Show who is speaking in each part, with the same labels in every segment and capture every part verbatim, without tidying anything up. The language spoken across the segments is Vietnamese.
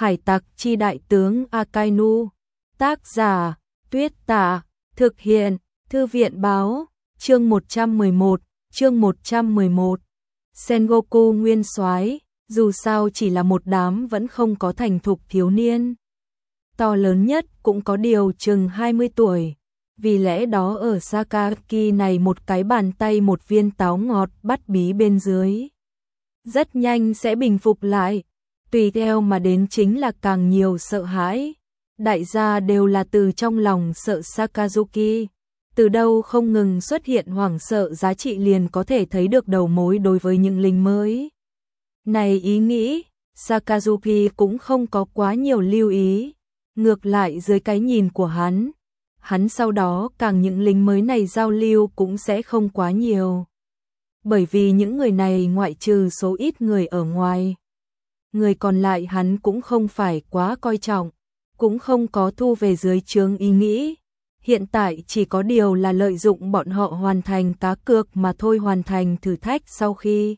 Speaker 1: Hải tặc chi đại tướng Akainu. Tác giả, Tuyết Tả. Thực hiện, Thư viện báo. Chương một trăm mười một, chương một trăm mười một. Sengoku nguyên soái, dù sao chỉ là một đám vẫn không có thành thục thiếu niên. To lớn nhất cũng có điều chừng hai mươi tuổi. Vì lẽ đó ở Sakaki này một cái bàn tay một viên táo ngọt bắt bí bên dưới. Rất nhanh sẽ bình phục lại. Tùy theo mà đến chính là càng nhiều sợ hãi. Đại gia đều là từ trong lòng sợ Sakazuki. Từ đâu không ngừng xuất hiện hoảng sợ giá trị liền có thể thấy được đầu mối đối với những lính mới. Này ý nghĩ, Sakazuki cũng không có quá nhiều lưu ý. Ngược lại dưới cái nhìn của hắn, hắn sau đó càng những lính mới này giao lưu cũng sẽ không quá nhiều. Bởi vì những người này ngoại trừ số ít người ở ngoài, người còn lại hắn cũng không phải quá coi trọng, cũng không có thu về dưới trướng ý nghĩ. Hiện tại chỉ có điều là lợi dụng bọn họ hoàn thành cá cược mà thôi. Hoàn thành thử thách sau khi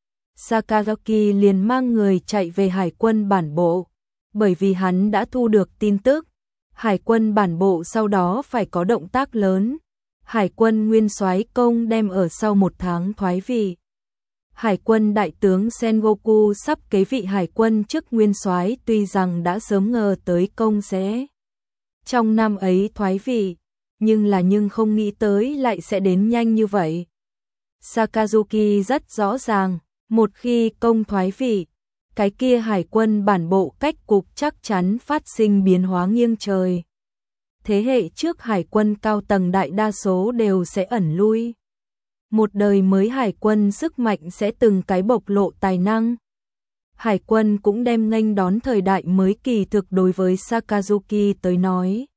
Speaker 1: Sakazaki liền mang người chạy về hải quân bản bộ, bởi vì hắn đã thu được tin tức, hải quân bản bộ sau đó phải có động tác lớn. Hải quân nguyên soái Công đem ở sau một tháng thoái vị. Hải quân đại tướng Sengoku sắp kế vị hải quân chức nguyên soái, tuy rằng đã sớm ngờ tới Công sẽ trong năm ấy thoái vị, nhưng là nhưng không nghĩ tới lại sẽ đến nhanh như vậy. Sakazuki rất rõ ràng, một khi Công thoái vị, cái kia hải quân bản bộ cách cục chắc chắn phát sinh biến hóa nghiêng trời. Thế hệ trước hải quân cao tầng đại đa số đều sẽ ẩn lui. Một đời mới hải quân sức mạnh sẽ từng cái bộc lộ tài năng. Hải quân cũng đem nghênh đón thời đại mới kỳ thực. Đối với Sakazuki tới nói,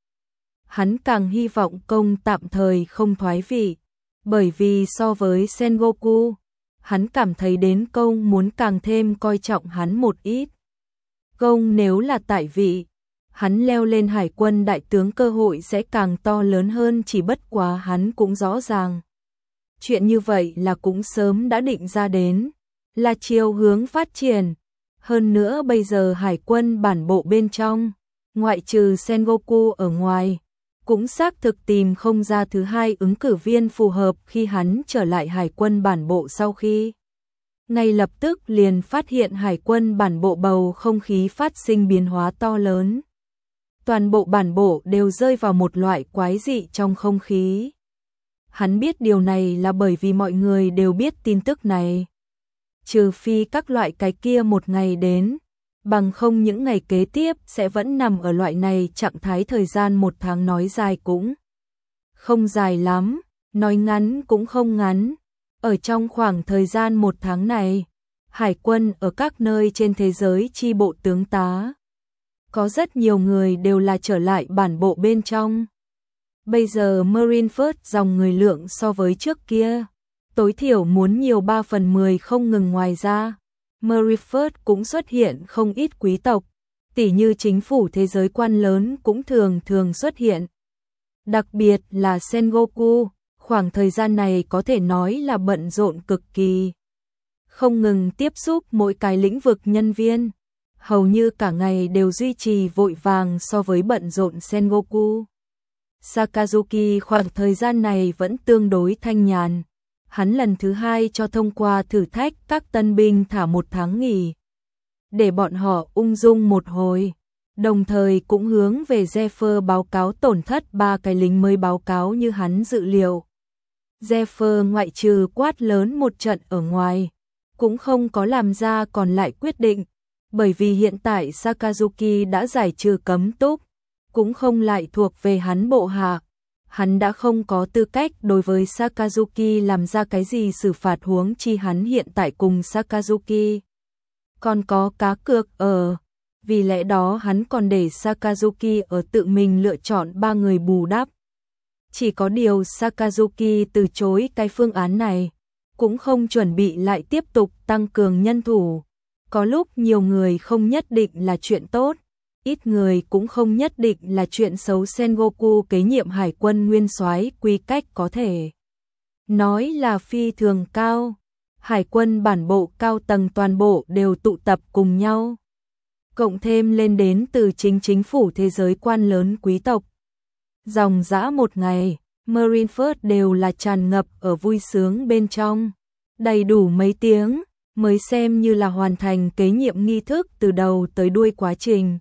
Speaker 1: hắn càng hy vọng Công tạm thời không thoái vị, bởi vì so với Sengoku, hắn cảm thấy đến Công muốn càng thêm coi trọng hắn một ít. Công nếu là tại vị, hắn leo lên hải quân đại tướng cơ hội sẽ càng to lớn hơn, chỉ bất quá hắn cũng rõ ràng. Chuyện như vậy là cũng sớm đã định ra đến, là chiều hướng phát triển. Hơn nữa bây giờ hải quân bản bộ bên trong, ngoại trừ Sengoku ở ngoài, cũng xác thực tìm không ra thứ hai ứng cử viên phù hợp. Khi hắn trở lại hải quân bản bộ sau khi, ngay lập tức liền phát hiện hải quân bản bộ bầu không khí phát sinh biến hóa to lớn. Toàn bộ bản bộ đều rơi vào một loại quái dị trong không khí. Hắn biết điều này là bởi vì mọi người đều biết tin tức này. Trừ phi các loại cái kia một ngày đến, bằng không những ngày kế tiếp sẽ vẫn nằm ở loại này trạng thái. Thời gian một tháng nói dài cũng không dài lắm, nói ngắn cũng không ngắn. Ở trong khoảng thời gian một tháng này, hải quân ở các nơi trên thế giới chi bộ tướng tá, có rất nhiều người đều là trở lại bản bộ bên trong. Bây giờ Marineford dòng người lượng so với trước kia, tối thiểu muốn nhiều ba phần mười không ngừng. Ngoài ra, Marineford cũng xuất hiện không ít quý tộc, tỉ như chính phủ thế giới quan lớn cũng thường thường xuất hiện. Đặc biệt là Sengoku, khoảng thời gian này có thể nói là bận rộn cực kỳ. Không ngừng tiếp xúc mỗi cái lĩnh vực nhân viên, hầu như cả ngày đều duy trì vội vàng so với bận rộn Sengoku. Sakazuki khoảng thời gian này vẫn tương đối thanh nhàn. Hắn lần thứ hai cho thông qua thử thách các tân binh thả một tháng nghỉ, để bọn họ ung dung một hồi. Đồng thời cũng hướng về Zephyr báo cáo tổn thất ba cái lính mới. Báo cáo như hắn dự liệu, Zephyr ngoại trừ quát lớn một trận ở ngoài, cũng không có làm ra còn lại quyết định. Bởi vì hiện tại Sakazuki đã giải trừ cấm túc, cũng không lại thuộc về hắn bộ hạ. Hắn đã không có tư cách đối với Sakazuki làm ra cái gì xử phạt, huống chi hắn hiện tại cùng Sakazuki còn có cá cược ở. Vì lẽ đó hắn còn để Sakazuki ở tự mình lựa chọn ba người bù đắp. Chỉ có điều Sakazuki từ chối cái phương án này, cũng không chuẩn bị lại tiếp tục tăng cường nhân thủ. Có lúc nhiều người không nhất định là chuyện tốt, ít người cũng không nhất định là chuyện xấu. Sengoku kế nhiệm hải quân nguyên soái, quy cách có thể nói là phi thường cao. Hải quân bản bộ cao tầng toàn bộ đều tụ tập cùng nhau. cộng thêm lên đến từ chính chính phủ thế giới quan lớn quý tộc. Dòng dã một ngày, Marineford đều là tràn ngập ở vui sướng bên trong. Đầy đủ mấy tiếng, mới xem như là hoàn thành kế nhiệm nghi thức từ đầu tới đuôi quá trình.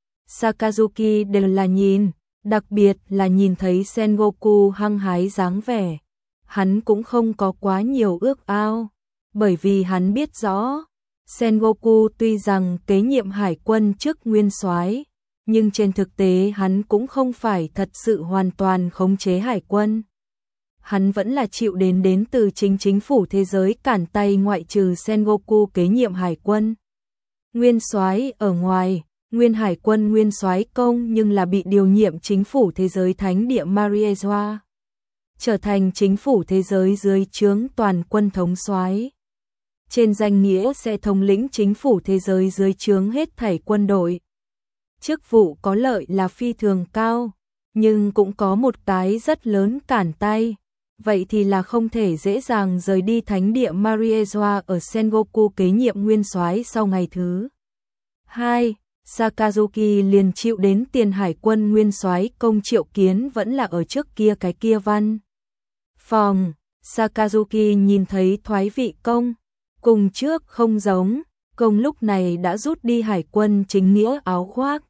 Speaker 1: Sakazuki đều là nhìn, đặc biệt là nhìn thấy Sengoku hăng hái dáng vẻ. Hắn cũng không có quá nhiều ước ao, bởi vì hắn biết rõ, Sengoku tuy rằng kế nhiệm hải quân chức nguyên soái, nhưng trên thực tế hắn cũng không phải thật sự hoàn toàn khống chế hải quân. Hắn vẫn là chịu đến đến từ chính chính phủ thế giới cản tay ngoại trừ Sengoku kế nhiệm hải quân. Nguyên soái ở ngoài, nguyên hải quân nguyên soái công nhưng là bị điều nhiệm chính phủ thế giới thánh địa Mariejoa, trở thành chính phủ thế giới dưới trướng toàn quân thống soái. Trên danh nghĩa sẽ thống lĩnh chính phủ thế giới dưới trướng hết thảy quân đội. Chức vụ có lợi là phi thường cao, nhưng cũng có một cái rất lớn cản tay. Vậy thì là không thể dễ dàng rời đi thánh địa Mariejoa ở Sengoku kế nhiệm nguyên soái sau ngày thứ hai. Sakazuki liền chịu đến tiền hải quân nguyên soái công triệu kiến vẫn là ở trước kia cái kia văn phòng. Sakazuki nhìn thấy thoái vị công, cùng trước không giống, công lúc này đã rút đi hải quân chính nghĩa áo khoác,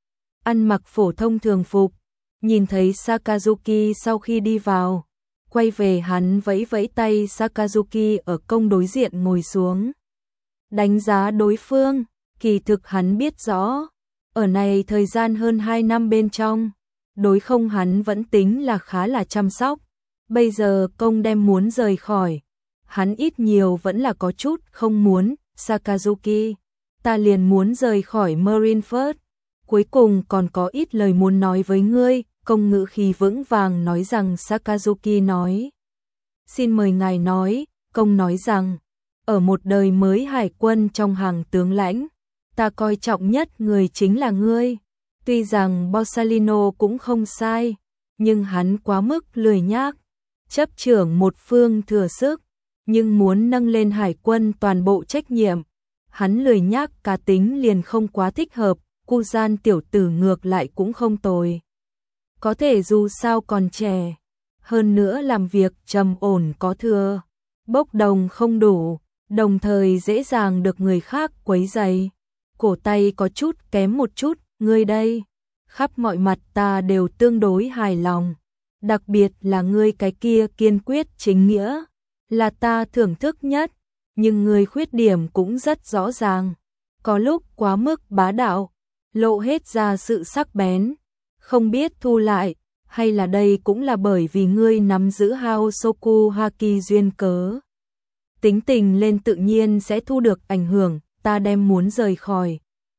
Speaker 1: ăn mặc phổ thông thường phục. Nhìn thấy Sakazuki sau khi đi vào, quay về hắn vẫy vẫy tay Sakazuki ở công đối diện ngồi xuống. Đánh giá đối phương, kỳ thực hắn biết rõ, ở này thời gian hơn hai năm bên trong, đối không hắn vẫn tính là khá là chăm sóc. Bây giờ công đem muốn rời khỏi, hắn ít nhiều vẫn là có chút không muốn. Sakazuki, ta liền muốn rời khỏi Marineford, cuối cùng còn có ít lời muốn nói với ngươi. Công ngữ khí vững vàng nói rằng. Sakazuki nói, xin mời ngài nói. Công nói rằng, ở một đời mới hải quân trong hàng tướng lãnh, ta coi trọng nhất người chính là ngươi. Tuy rằng Borsalino cũng không sai, nhưng hắn quá mức lười nhác, chấp trưởng một phương thừa sức, nhưng muốn nâng lên hải quân toàn bộ trách nhiệm, hắn lười nhác cá tính liền không quá thích hợp. Kuzan tiểu tử ngược lại cũng không tồi, có thể dù sao còn trẻ, hơn nữa làm việc trầm ổn có thừa, bốc đồng không đủ, đồng thời dễ dàng được người khác quấy rầy. Cổ tay có chút kém một chút, ngươi đây, khắp mọi mặt ta đều tương đối hài lòng, đặc biệt là ngươi cái kia kiên quyết chính nghĩa, là ta thưởng thức nhất, nhưng ngươi khuyết điểm cũng rất rõ ràng, có lúc quá mức bá đạo, lộ hết ra sự sắc bén, không biết thu lại, hay là đây cũng là bởi vì ngươi nắm giữ Haosoku Haki duyên cớ. Tính tình lên tự nhiên sẽ thu được ảnh hưởng, ta đem muốn rời khỏi.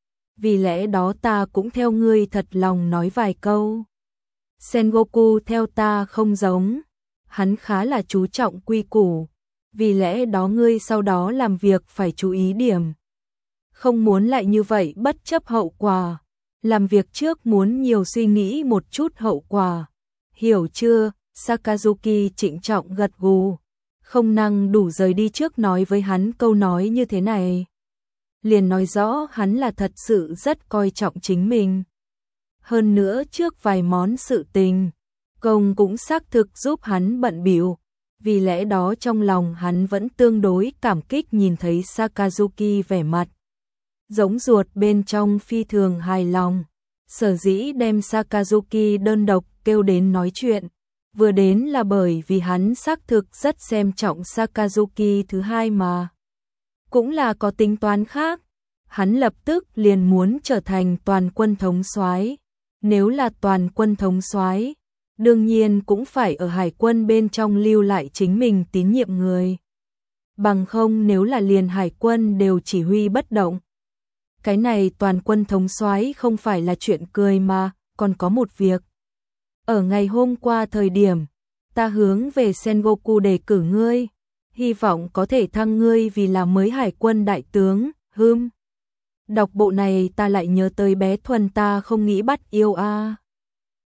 Speaker 1: Vì lẽ đó ta cũng theo ngươi thật lòng nói vài câu. Sengoku theo ta không giống, hắn khá là chú trọng quy củ, vì lẽ đó ngươi sau đó làm việc phải chú ý điểm. Không muốn lại như vậy bất chấp hậu quả, làm việc trước muốn nhiều suy nghĩ một chút hậu quả. Hiểu chưa? Sakazuki trịnh trọng gật gù, không năng đủ rời đi trước nói với hắn câu nói như thế này. Liền nói rõ hắn là thật sự rất coi trọng chính mình. Hơn nữa trước vài món sự tình, công cũng xác thực giúp hắn bận bịu, vì lẽ đó trong lòng hắn vẫn tương đối cảm kích nhìn thấy Sakazuki vẻ mặt giống ruột bên trong phi thường hài lòng. Sở dĩ đem Sakazuki đơn độc kêu đến nói chuyện, vừa đến là bởi vì hắn xác thực rất xem trọng Sakazuki thứ hai mà. Cũng là có tính toán khác, hắn lập tức liền muốn trở thành toàn quân thống soái. Nếu là toàn quân thống soái, đương nhiên cũng phải ở hải quân bên trong lưu lại chính mình tín nhiệm người. Bằng không nếu là liền hải quân đều chỉ huy bất động, cái này toàn quân thống soái không phải là chuyện cười mà. Còn có một việc, ở ngày hôm qua thời điểm, ta hướng về Sengoku đề cử ngươi, hy vọng có thể thăng ngươi vì là mới hải quân đại tướng. Hừm. Đọc bộ này ta lại nhớ tới bé Thuần ta không nghĩ bắt yêu a.